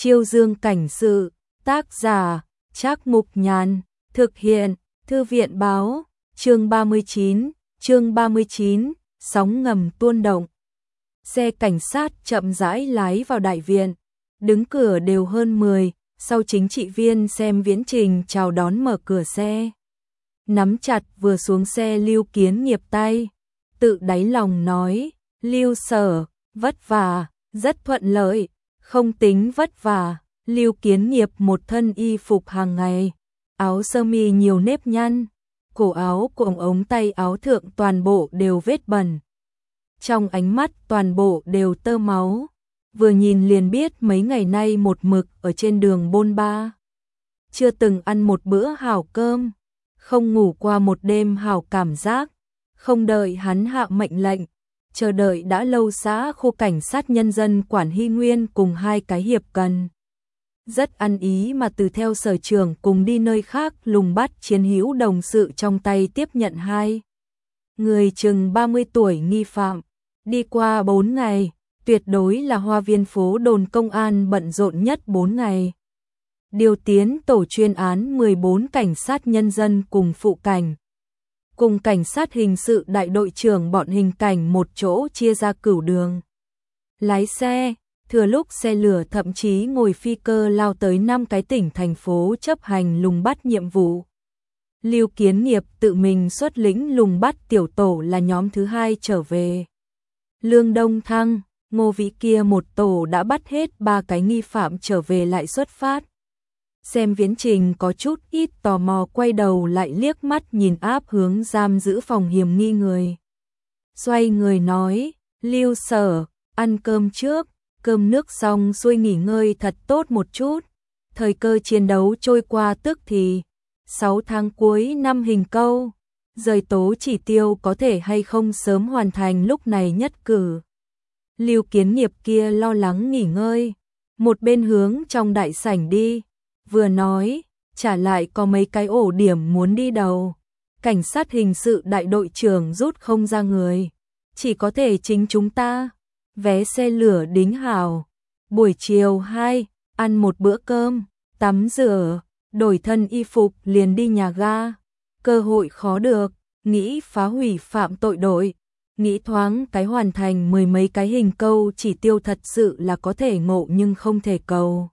Chiêu Dương cảnh sự, tác giả, Trác Mục Nhàn, thực hiện, Thư viện báo, chương 39, sóng ngầm tuôn động. Xe cảnh sát chậm rãi lái vào đại viện, đứng cửa đều hơn 10, sau chính trị viên xem viễn trình chào đón mở cửa xe. Nắm chặt vừa xuống xe Lưu Kiến Nghiệp tay, tự đáy lòng nói, Lưu Sở, vất vả, rất thuận lợi, không tính vất vả. Lưu Kiến Nghiệp một thân y phục hàng ngày, áo sơ mi nhiều nếp nhăn, cổ áo cùng ống tay áo thượng toàn bộ đều vết bẩn. Trong ánh mắt toàn bộ đều tơ máu, vừa nhìn liền biết mấy ngày nay một mực ở trên đường bôn ba. Chưa từng ăn một bữa hảo cơm, không ngủ qua một đêm hảo cảm giác, không đợi hắn hạ mệnh lệnh, chờ đợi đã lâu xã khu cảnh sát nhân dân quản Hy Nguyên cùng hai cái hiệp cần. Rất ăn ý mà từ theo sở trưởng cùng đi nơi khác lùng bắt chiến hữu đồng sự trong tay tiếp nhận hai người chừng 30 tuổi nghi phạm. Đi qua 4 ngày, tuyệt đối là Hoa Viên phố đồn công an bận rộn nhất 4 ngày. Điều tiến tổ chuyên án 14 cảnh sát nhân dân cùng phụ cảnh, cùng cảnh sát hình sự đại đội trưởng bọn hình cảnh một chỗ chia ra cửu đường. Lái xe, thừa lúc xe lửa thậm chí ngồi phi cơ lao tới 5 cái tỉnh thành phố chấp hành lùng bắt nhiệm vụ. Lưu Kiến Nghiệp tự mình xuất lĩnh lùng bắt tiểu tổ là nhóm thứ 2 trở về. Lương Đông Thăng, Ngô Vĩ kia một tổ đã bắt hết 3 cái nghi phạm trở về lại xuất phát. Xem viễn trình có chút ít tò mò quay đầu lại liếc mắt nhìn áp hướng giam giữ phòng hiểm nghi người. Xoay người nói, Lưu Sở, ăn cơm trước, cơm nước xong xuôi nghỉ ngơi thật tốt một chút. Thời cơ chiến đấu trôi qua tức thì 6 tháng cuối năm hình câu, rời tố chỉ tiêu có thể hay không sớm hoàn thành lúc này nhất cử. Lưu Kiến Nghiệp kia lo lắng nghỉ ngơi, một bên hướng trong đại sảnh đi, vừa nói, trả lại có mấy cái ổ điểm muốn đi đầu. Cảnh sát hình sự đại đội trưởng rút không ra người, chỉ có thể chính chúng ta. Vé xe lửa đính hảo, buổi chiều 2, ăn một bữa cơm, tắm rửa, đổi thân y phục liền đi nhà ga. Cơ hội khó được, nghĩ phá hủy phạm tội đội, nghĩ thoáng cái hoàn thành 10 mấy cái hình câu chỉ tiêu thật sự là có thể ngộ nhưng không thể cầu.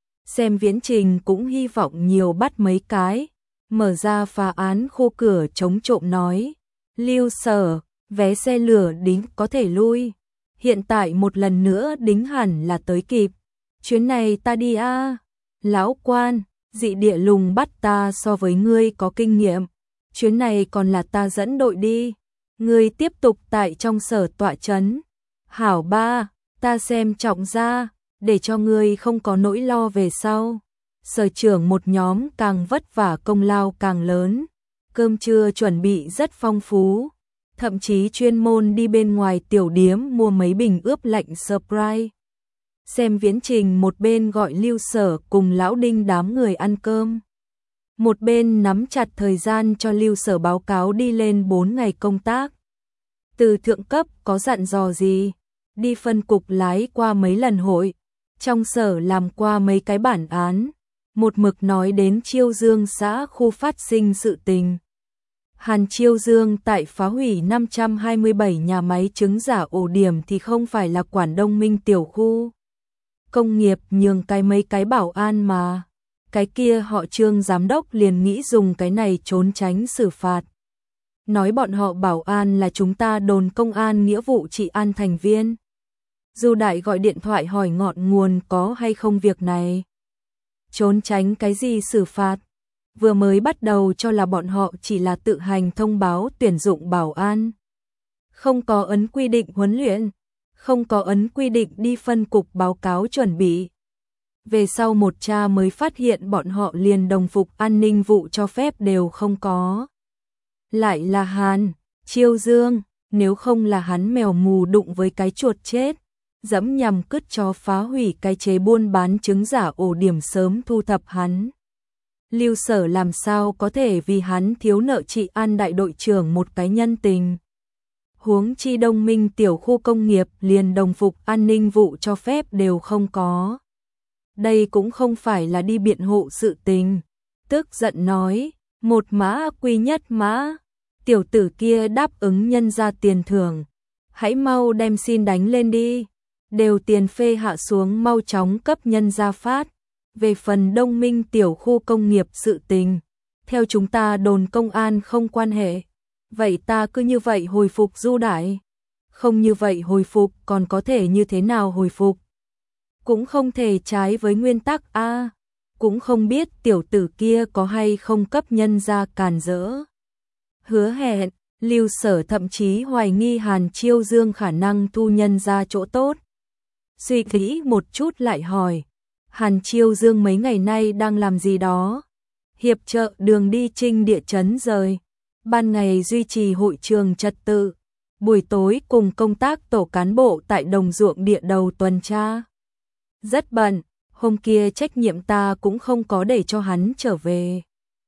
Xem viễn trình cũng hy vọng nhiều bắt mấy cái, mở ra phá án khu cửa chống trộm nói, Lưu Sở, vé xe lửa đính có thể lui. Hiện tại một lần nữa đính hẳn là tới kịp. Chuyến này ta đi a. Lão quan, dị địa lùng bắt ta so với ngươi có kinh nghiệm. Chuyến này còn là ta dẫn đội đi. Ngươi tiếp tục tại trong sở tọa trấn. Hảo ba, ta xem trọng ra, để cho ngươi không có nỗi lo về sau. Sở trưởng một nhóm càng vất vả công lao càng lớn. Cơm trưa chuẩn bị rất phong phú. Thậm chí chuyên môn đi bên ngoài tiểu điếm mua mấy bình ướp lạnh surprise. Xem viễn trình một bên gọi Lưu Sở cùng Lão Đinh đám người ăn cơm. Một bên nắm chặt thời gian cho Lưu Sở báo cáo đi lên 4 ngày công tác. Từ thượng cấp có dặn dò gì? Đi phân cục lái qua mấy lần hội. Trong sở làm qua mấy cái bản án. Một mực nói đến Chiêu Dương xã khu phát sinh sự tình. Hàn Chiêu Dương tại phá hủy 527 nhà máy trứng giả ổ điểm thì không phải là quản Đông Minh tiểu khu. Công nghiệp nhường cái mấy cái bảo an mà. Cái kia họ Trương giám đốc liền nghĩ dùng cái này trốn tránh xử phạt. Nói bọn họ bảo an là chúng ta đồn công an nghĩa vụ trị an thành viên. Du Đại gọi điện thoại hỏi ngọn nguồn có hay không việc này. Trốn tránh cái gì xử phạt? Vừa mới bắt đầu cho là bọn họ chỉ là tự hành thông báo tuyển dụng bảo an. Không có ấn quy định huấn luyện, không có ấn quy định đi phân cục báo cáo chuẩn bị. Về sau một tra mới phát hiện bọn họ liền đồng phục an ninh vụ cho phép đều không có. Lại là Hàn, Chiêu Dương, nếu không là hắn mèo mù đụng với cái chuột chết, dẫm nhằm cứt cho phá hủy cái chế buôn bán trứng giả ổ điểm sớm thu thập hắn. Lưu Sở làm sao có thể vì hắn thiếu nợ trị an đại đội trưởng một cái nhân tình. Huống chi Đông Minh tiểu khu công nghiệp liền đồng phục an ninh vụ cho phép đều không có. đây cũng không phải là đi biện hộ sự tình. Tức giận nói, một mã quy nhất mã, tiểu tử kia đáp ứng nhân ra tiền thưởng. Hãy mau đem xin đánh lên đi, đều tiền phê hạ xuống mau chóng cấp nhân ra phát. Về phần Đông Minh tiểu khu công nghiệp sự tình, theo chúng ta đồn công an không quan hệ. Vậy ta cứ như vậy hồi phục Du Đại. Không như vậy hồi phục còn có thể như thế nào hồi phục? Cũng không thể trái với nguyên tắc a. Cũng không biết tiểu tử kia có hay không cấp nhân ra càn rỡ. Hứa hẹn, Lưu Sở thậm chí hoài nghi Hàn Chiêu Dương khả năng thu nhân ra chỗ tốt. Suy nghĩ một chút lại hỏi, Hàn Chiêu Dương mấy ngày nay đang làm gì đó? Hiệp trợ đường đi Trinh địa chấn rời. Ban ngày duy trì hội trường trật tự, buổi tối cùng công tác tổ cán bộ tại đồng ruộng địa đầu tuần tra. Rất bận, hôm kia trách nhiệm ta cũng không có để cho hắn trở về.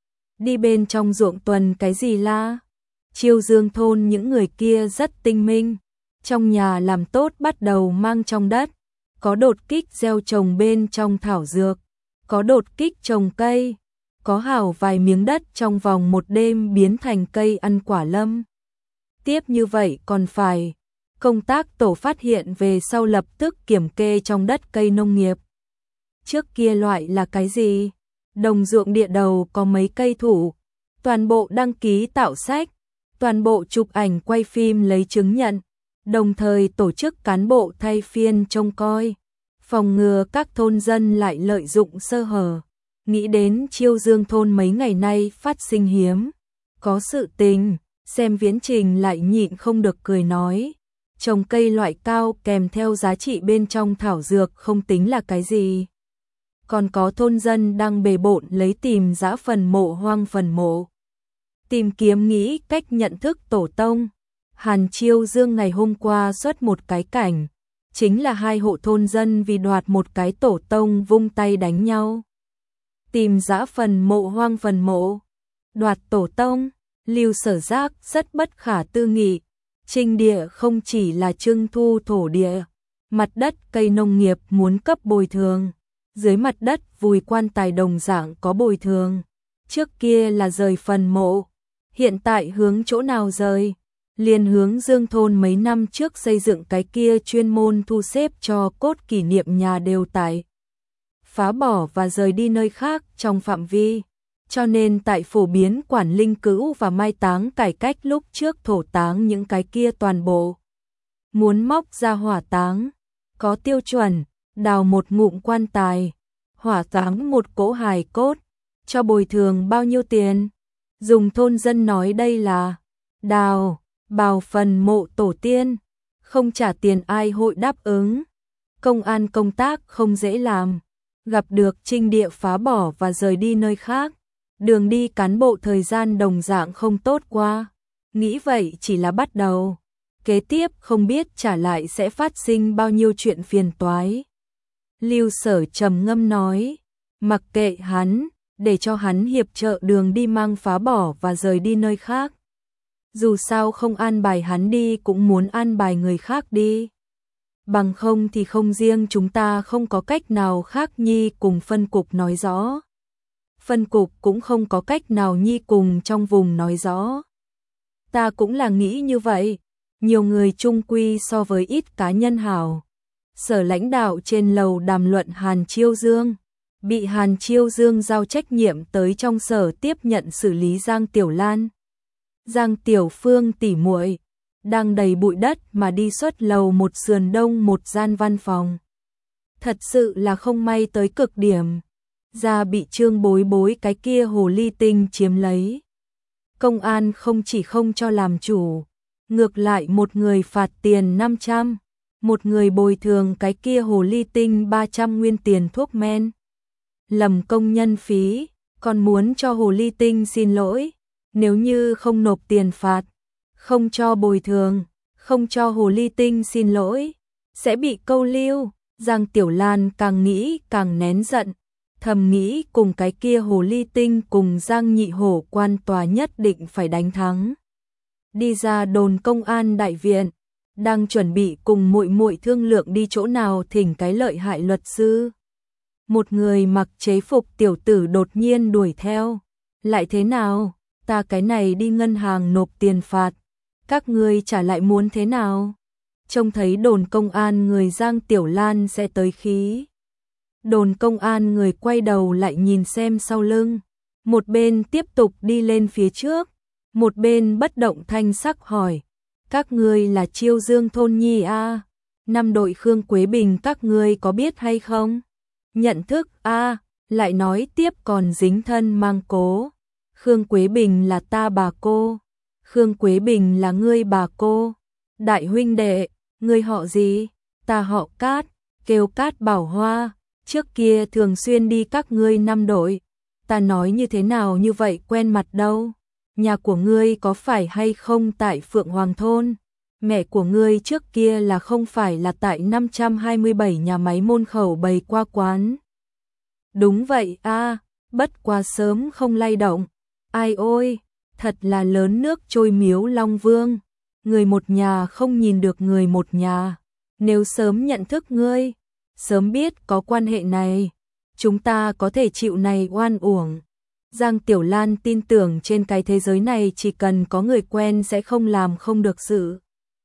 Đi bên trong ruộng tuần cái gì la? Chiêu Dương thôn những người kia rất tinh minh, trong nhà làm tốt bắt đầu mang trong đất, có đột kích gieo trồng bên trong thảo dược, có đột kích trồng cây, có hảo vài miếng đất trong vòng một đêm biến thành cây ăn quả lâm. Tiếp như vậy còn phải, công tác tổ phát hiện về sau lập tức kiểm kê trong đất cây nông nghiệp. Trước kia loại là cái gì? Đồng ruộng địa đầu có mấy cây thủ, toàn bộ đăng ký tạo sách, toàn bộ chụp ảnh quay phim lấy chứng nhận, đồng thời tổ chức cán bộ thay phiên trông coi, phòng ngừa các thôn dân lại lợi dụng sơ hở. Nghĩ đến Chiêu Dương thôn mấy ngày nay phát sinh hiếm có sự tình, xem viễn trình lại nhịn không được cười nói, trồng cây loại cao kèm theo giá trị bên trong thảo dược không tính là cái gì. Còn có thôn dân đang bề bộn lấy tìm dã phần mộ hoang phần mộ, tìm kiếm nghĩ cách nhận thức tổ tông. Hàn Chiêu Dương ngày hôm qua xuất một cái cảnh, chính là hai hộ thôn dân vì đoạt một cái tổ tông vung tay đánh nhau. Tìm dã phần mộ hoang phần mộ, đoạt tổ tông. Lưu Sở giác rất bất khả tư nghị. Trinh địa không chỉ là trưng thu thổ địa, mặt đất cây nông nghiệp muốn cấp bồi thường, dưới mặt đất vùi quan tài đồng dạng có bồi thường. Trước kia là rời phần mộ, hiện tại hướng chỗ nào rời? Liền hướng Dương thôn mấy năm trước xây dựng cái kia chuyên môn thu xếp cho cốt kỷ niệm nhà đều tại phá bỏ và rời đi nơi khác trong phạm vi. Cho nên tại phổ biến quản linh cữu và mai táng cải cách lúc trước thổ táng những cái kia toàn bộ. Muốn móc ra hỏa táng, có tiêu chuẩn, đào một ngụm quan tài, hỏa táng một cỗ hài cốt, cho bồi thường bao nhiêu tiền? Dùng thôn dân nói đây là đào, bào phần mộ tổ tiên, không trả tiền ai hội đáp ứng. Công an công tác không dễ làm, gặp được trinh địa phá bỏ và rời đi nơi khác. Đường đi cán bộ thời gian đồng dạng không tốt qua. Nghĩ vậy chỉ là bắt đầu. Kế tiếp không biết trả lại sẽ phát sinh bao nhiêu chuyện phiền toái. Lưu Sở trầm ngâm nói, mặc kệ hắn, để cho hắn hiệp trợ đường đi mang phá bỏ và rời đi nơi khác. Dù sao không an bài hắn đi cũng muốn an bài người khác đi. Bằng không thì không riêng chúng ta không có cách nào khác nhi cùng phân cục nói rõ. Phân cục cũng không có cách nào nhi cùng trong vùng nói rõ. Ta cũng là nghĩ như vậy, nhiều người chung quy so với ít cá nhân hảo. Sở lãnh đạo trên lầu đàm luận Hàn Chiêu Dương, bị Hàn Chiêu Dương giao trách nhiệm tới trong sở tiếp nhận xử lý Giang Tiểu Lan. Giang Tiểu Phương tỉ muội đang đầy bụi đất mà đi xuất lầu một sườn đông một gian văn phòng. Thật sự là không may tới cực điểm. Ra bị Trương Bối Bối cái kia hồ ly tinh chiếm lấy. Công an không chỉ không cho làm chủ, ngược lại một người phạt tiền 500, một người bồi thường cái kia hồ ly tinh 300 nguyên tiền thuốc men. Lầm công nhân phí, còn muốn cho hồ ly tinh xin lỗi, nếu như không nộp tiền phạt, không cho bồi thường, không cho hồ ly tinh xin lỗi, sẽ bị câu lưu. Giang Tiểu Lan càng nghĩ càng nén giận, thầm nghĩ cùng cái kia hồ ly tinh cùng Giang Nhị Hổ quan tòa nhất định phải đánh thắng. Đi ra đồn công an đại viện, đang chuẩn bị cùng muội muội thương lượng đi chỗ nào thỉnh cái lợi hại luật sư. Một người mặc chế phục tiểu tử đột nhiên đuổi theo. Lại thế nào? Ta cái này đi ngân hàng nộp tiền phạt. Các ngươi trả lại muốn thế nào? Trông thấy đồn công an người Giang Tiểu Lan sẽ tới khí. Đồn công an người quay đầu lại nhìn xem sau lưng. Một bên tiếp tục đi lên phía trước. Một bên bất động thanh sắc hỏi. Các ngươi là Chiêu Dương thôn nhi a? Năm đội Khương Quế Bình các ngươi có biết hay không? Nhận thức a? Lại nói tiếp còn dính thân mang cố. Khương Quế Bình là ta bà cô. Khương Quế Bình là ngươi bà cô. Đại huynh đệ, ngươi họ gì? Ta họ Cát, kêu Cát Bảo Hoa. Trước kia thường xuyên đi các ngươi năm đội. Ta nói như thế nào như vậy quen mặt đâu. Nhà của ngươi có phải hay không tại Phượng Hoàng Thôn? Mẹ của ngươi trước kia là không phải là tại 527 nhà máy môn khẩu bày qua quán? Đúng vậy a, bất quá sớm không lay động. Ai ôi, thật là lớn nước trôi miếu Long Vương. Người một nhà không nhìn được người một nhà. Nếu sớm nhận thức ngươi, sớm biết có quan hệ này, chúng ta có thể chịu này oan uổng. Giang Tiểu Lan tin tưởng trên cái thế giới này chỉ cần có người quen sẽ không làm không được sự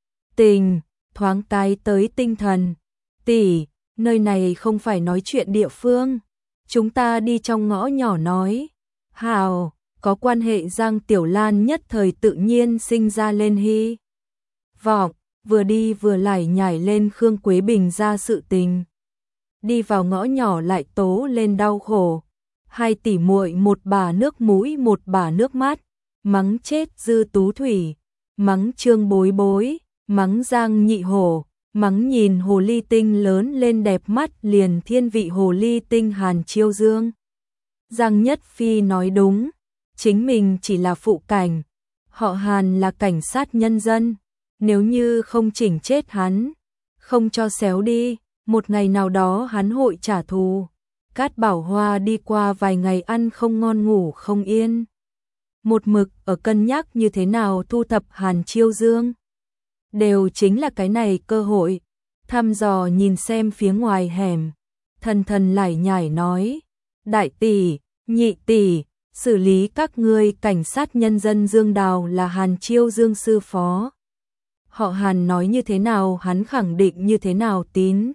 tình, thoáng cái tới tinh thần. Tỷ, nơi này không phải nói chuyện địa phương. Chúng ta đi trong ngõ nhỏ nói. Hào, có quan hệ. Giang Tiểu Lan nhất thời tự nhiên sinh ra lên hy vọng, vừa đi vừa lải nhải lên Khương Quế Bình ra sự tình. Đi vào ngõ nhỏ lại tố lên đau khổ. Hai tỷ muội một bà nước mũi một bà nước mắt, mắng chết Dư Tú Thủy, mắng Trương Bối Bối, mắng Giang Nhị Hổ, mắng nhìn hồ ly tinh lớn lên đẹp mắt liền thiên vị hồ ly tinh Hàn Chiêu Dương. Giang Nhất Phi nói đúng, chính mình chỉ là phụ cảnh, họ Hàn là cảnh sát nhân dân, nếu như không chỉnh chết hắn, không cho xéo đi, một ngày nào đó hắn hội trả thù. Cát Bảo Hoa đi qua vài ngày ăn không ngon ngủ không yên. Một mực ở cân nhắc như thế nào thu thập Hàn Chiêu Dương. Đều chính là cái này cơ hội. Thăm dò nhìn xem phía ngoài hẻm. Thần thần lải nhải nói. Đại tỷ, nhị tỷ, xử lý các ngươi cảnh sát nhân dân Dương Đào là Hàn Chiêu Dương sư phó. Họ Hàn nói như thế nào hắn khẳng định như thế nào tín.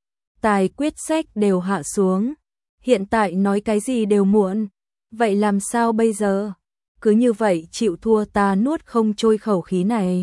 Tài quyết sách đều hạ xuống. Hiện tại nói cái gì đều muộn. Vậy làm sao bây giờ? Cứ như vậy chịu thua ta nuốt không trôi khẩu khí này.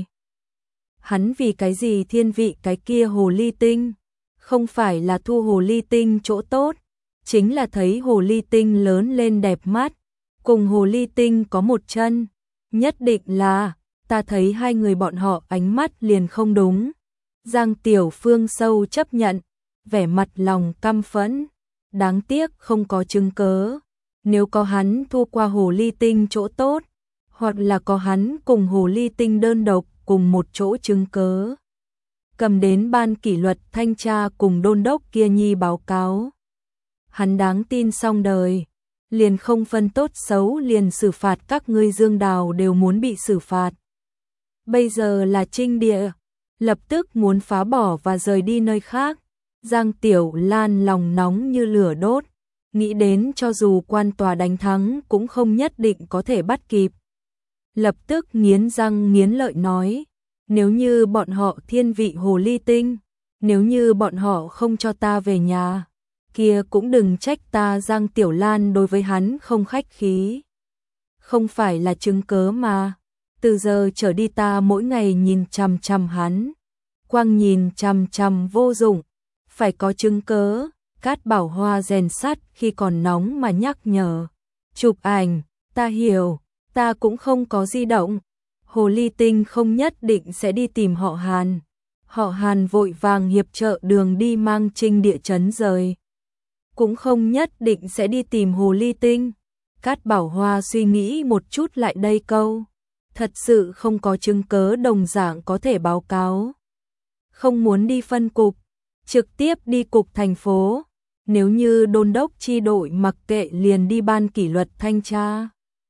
Hắn vì cái gì thiên vị cái kia hồ ly tinh? Không phải là thu hồ ly tinh chỗ tốt. Chính là thấy hồ ly tinh lớn lên đẹp mắt. Cùng hồ ly tinh có một chân. Nhất định là, ta thấy hai người bọn họ ánh mắt liền không đúng. Giang Tiểu Phương sâu chấp nhận. Vẻ mặt lòng căm phẫn. Đáng tiếc không có chứng cớ. Nếu có hắn thu qua hồ ly tinh chỗ tốt, hoặc là có hắn cùng hồ ly tinh đơn độc cùng một chỗ chứng cớ, cầm đến ban kỷ luật thanh tra cùng đôn đốc kia nhi báo cáo. Hắn đáng tin xong đời, liền không phân tốt xấu liền xử phạt các ngươi Dương Đào đều muốn bị xử phạt. Bây giờ là trinh địa, lập tức muốn phá bỏ và rời đi nơi khác. Giang Tiểu Lan lòng nóng như lửa đốt, nghĩ đến cho dù quan tòa đánh thắng cũng không nhất định có thể bắt kịp. Lập tức nghiến răng nghiến lợi nói, nếu như bọn họ thiên vị hồ ly tinh, nếu như bọn họ không cho ta về nhà, kia cũng đừng trách ta. Giang Tiểu Lan đối với hắn không khách khí. Không phải là chứng cớ mà, từ giờ trở đi ta mỗi ngày nhìn chằm chằm hắn, quang nhìn chằm chằm vô dụng. Phải có chứng cớ. Cát Bảo Hoa rèn sắt khi còn nóng mà nhắc nhở. Chụp ảnh, ta hiểu, ta cũng không có di động. Hồ ly tinh không nhất định sẽ đi tìm họ Hàn. Họ Hàn vội vàng hiệp trợ đường đi mang trinh địa chấn rời. Cũng không nhất định sẽ đi tìm hồ ly tinh. Cát Bảo Hoa suy nghĩ một chút lại đây câu. Thật sự không có chứng cớ đồng dạng có thể báo cáo. Không muốn đi phân cục. Trực tiếp đi cục thành phố, nếu như đôn đốc chi đội mặc kệ liền đi ban kỷ luật thanh tra.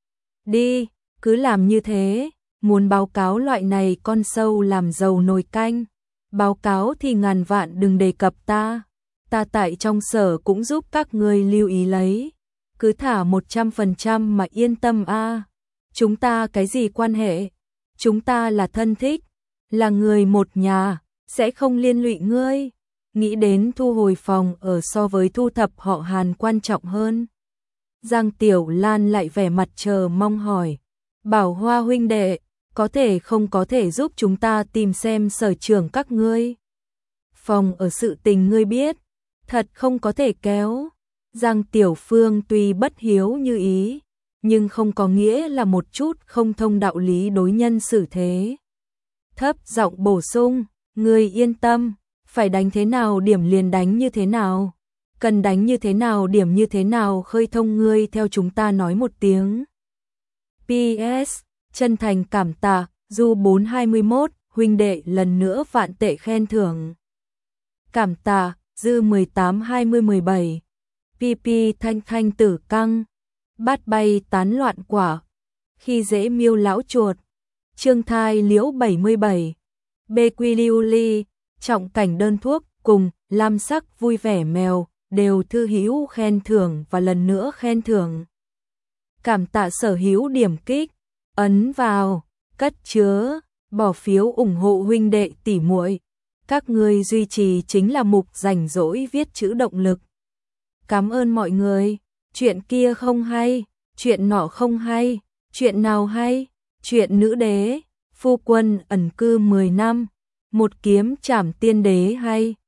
Đi, cứ làm như thế, muốn báo cáo loại này con sâu làm dầu nồi canh, báo cáo thì ngàn vạn đừng đề cập ta. ta tại trong sở cũng giúp các ngươi lưu ý lấy. Cứ thả 100% mà yên tâm a. Chúng ta cái gì quan hệ? Chúng ta là thân thích, là người một nhà, sẽ không liên lụy ngươi. Nghĩ đến thu hồi phòng ở so với thu thập họ Hàn quan trọng hơn. Giang Tiểu Lan lại vẻ mặt chờ mong hỏi. Bảo Hoa huynh đệ, có thể không có thể giúp chúng ta tìm xem sở trưởng các ngươi? Phòng ở sự tình ngươi biết, thật không có thể kéo. Giang Tiểu Phương tuy bất hiếu như ý, nhưng không có nghĩa là một chút không thông đạo lý đối nhân xử thế. Thấp giọng bổ sung, ngươi yên tâm, phải đánh thế nào điểm liền đánh như thế nào, cần đánh như thế nào điểm như thế nào khơi thông ngươi theo chúng ta nói một tiếng. PS, chân thành cảm tạ, Du 421, huynh đệ lần nữa vạn tệ khen thưởng. Cảm tạ, Dư 18-20-17, PP thanh thanh tử căng, bát bay tán loạn quả, khi dễ miêu lão chuột, trương thai liễu 77, BQ trọng cảnh đơn thuốc cùng lam sắc vui vẻ mèo đều thư hữu khen thưởng và lần nữa khen thưởng. Cảm tạ sở hữu điểm kích, ấn vào, cất chứa, bỏ phiếu ủng hộ huynh đệ tỷ muội. Các ngươi duy trì chính là mục rảnh rỗi viết chữ động lực. Cảm ơn mọi người, chuyện kia không hay, chuyện nọ không hay, chuyện nào hay, chuyện nữ đế, phu quân ẩn cư 10 năm, một kiếm trảm tiên đế hay.